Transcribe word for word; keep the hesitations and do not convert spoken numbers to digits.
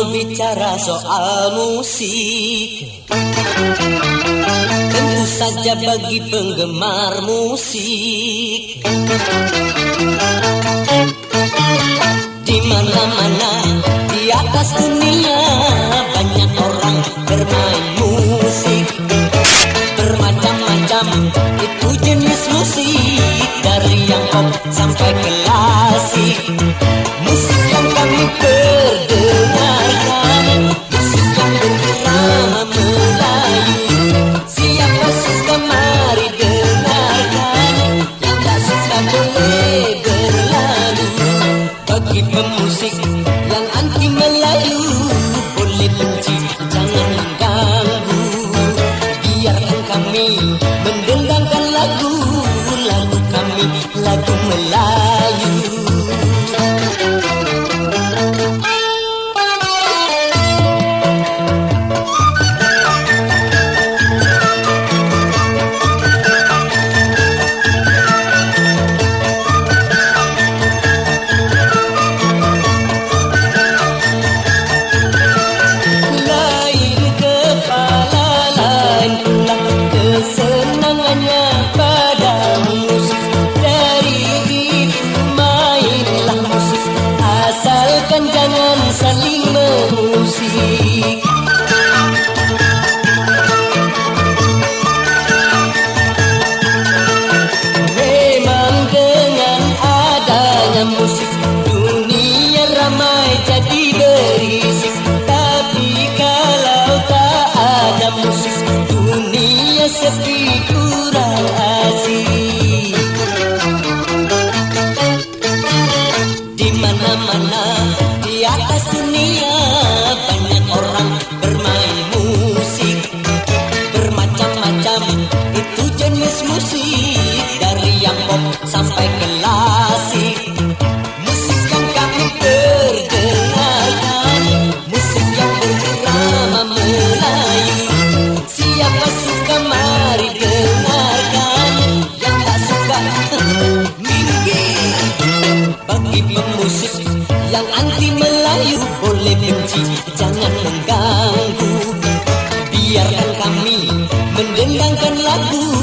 bicara soal musik, tentu saja bagi penggemar musik, di mana-mana di atas dunia banyak orang bermain musik. Bermacam-macam itu jenis musik, dari yang pop sampai klasik. Musik yang kami perdengarkan, musik yang berirama Melayu. Siapa suka mari dengarkan, yang tak suka boleh berlalu. Bagi pemusik yang anti Melayu, boleh benci, jangan mengganggu. Biarkan kami mendendangkan lagu, lagu kami, lagu Melayu. Kesenangannya pada musik, dari itu mainlah musik, asalkan jangan saling mengusik. Memang dengan adanya musik, dunia ramai jadi berisik. Tapi kalau tak ada musik, dunia sepi kurang asik. Di mana-mana di atas dunia banyak orang bermain musik. Bermacam-macam itu jenis musik, dari yang pop sampai klasik. Musik yang kami perdengarkan, musik yang berirama Melayu. Siapa suka mari dengarkan, yang tak suka minggir. Bagi pemusik yang anti Melayu, boleh benci, jangan mengganggu. Biarkan kami mendendangkan lagu,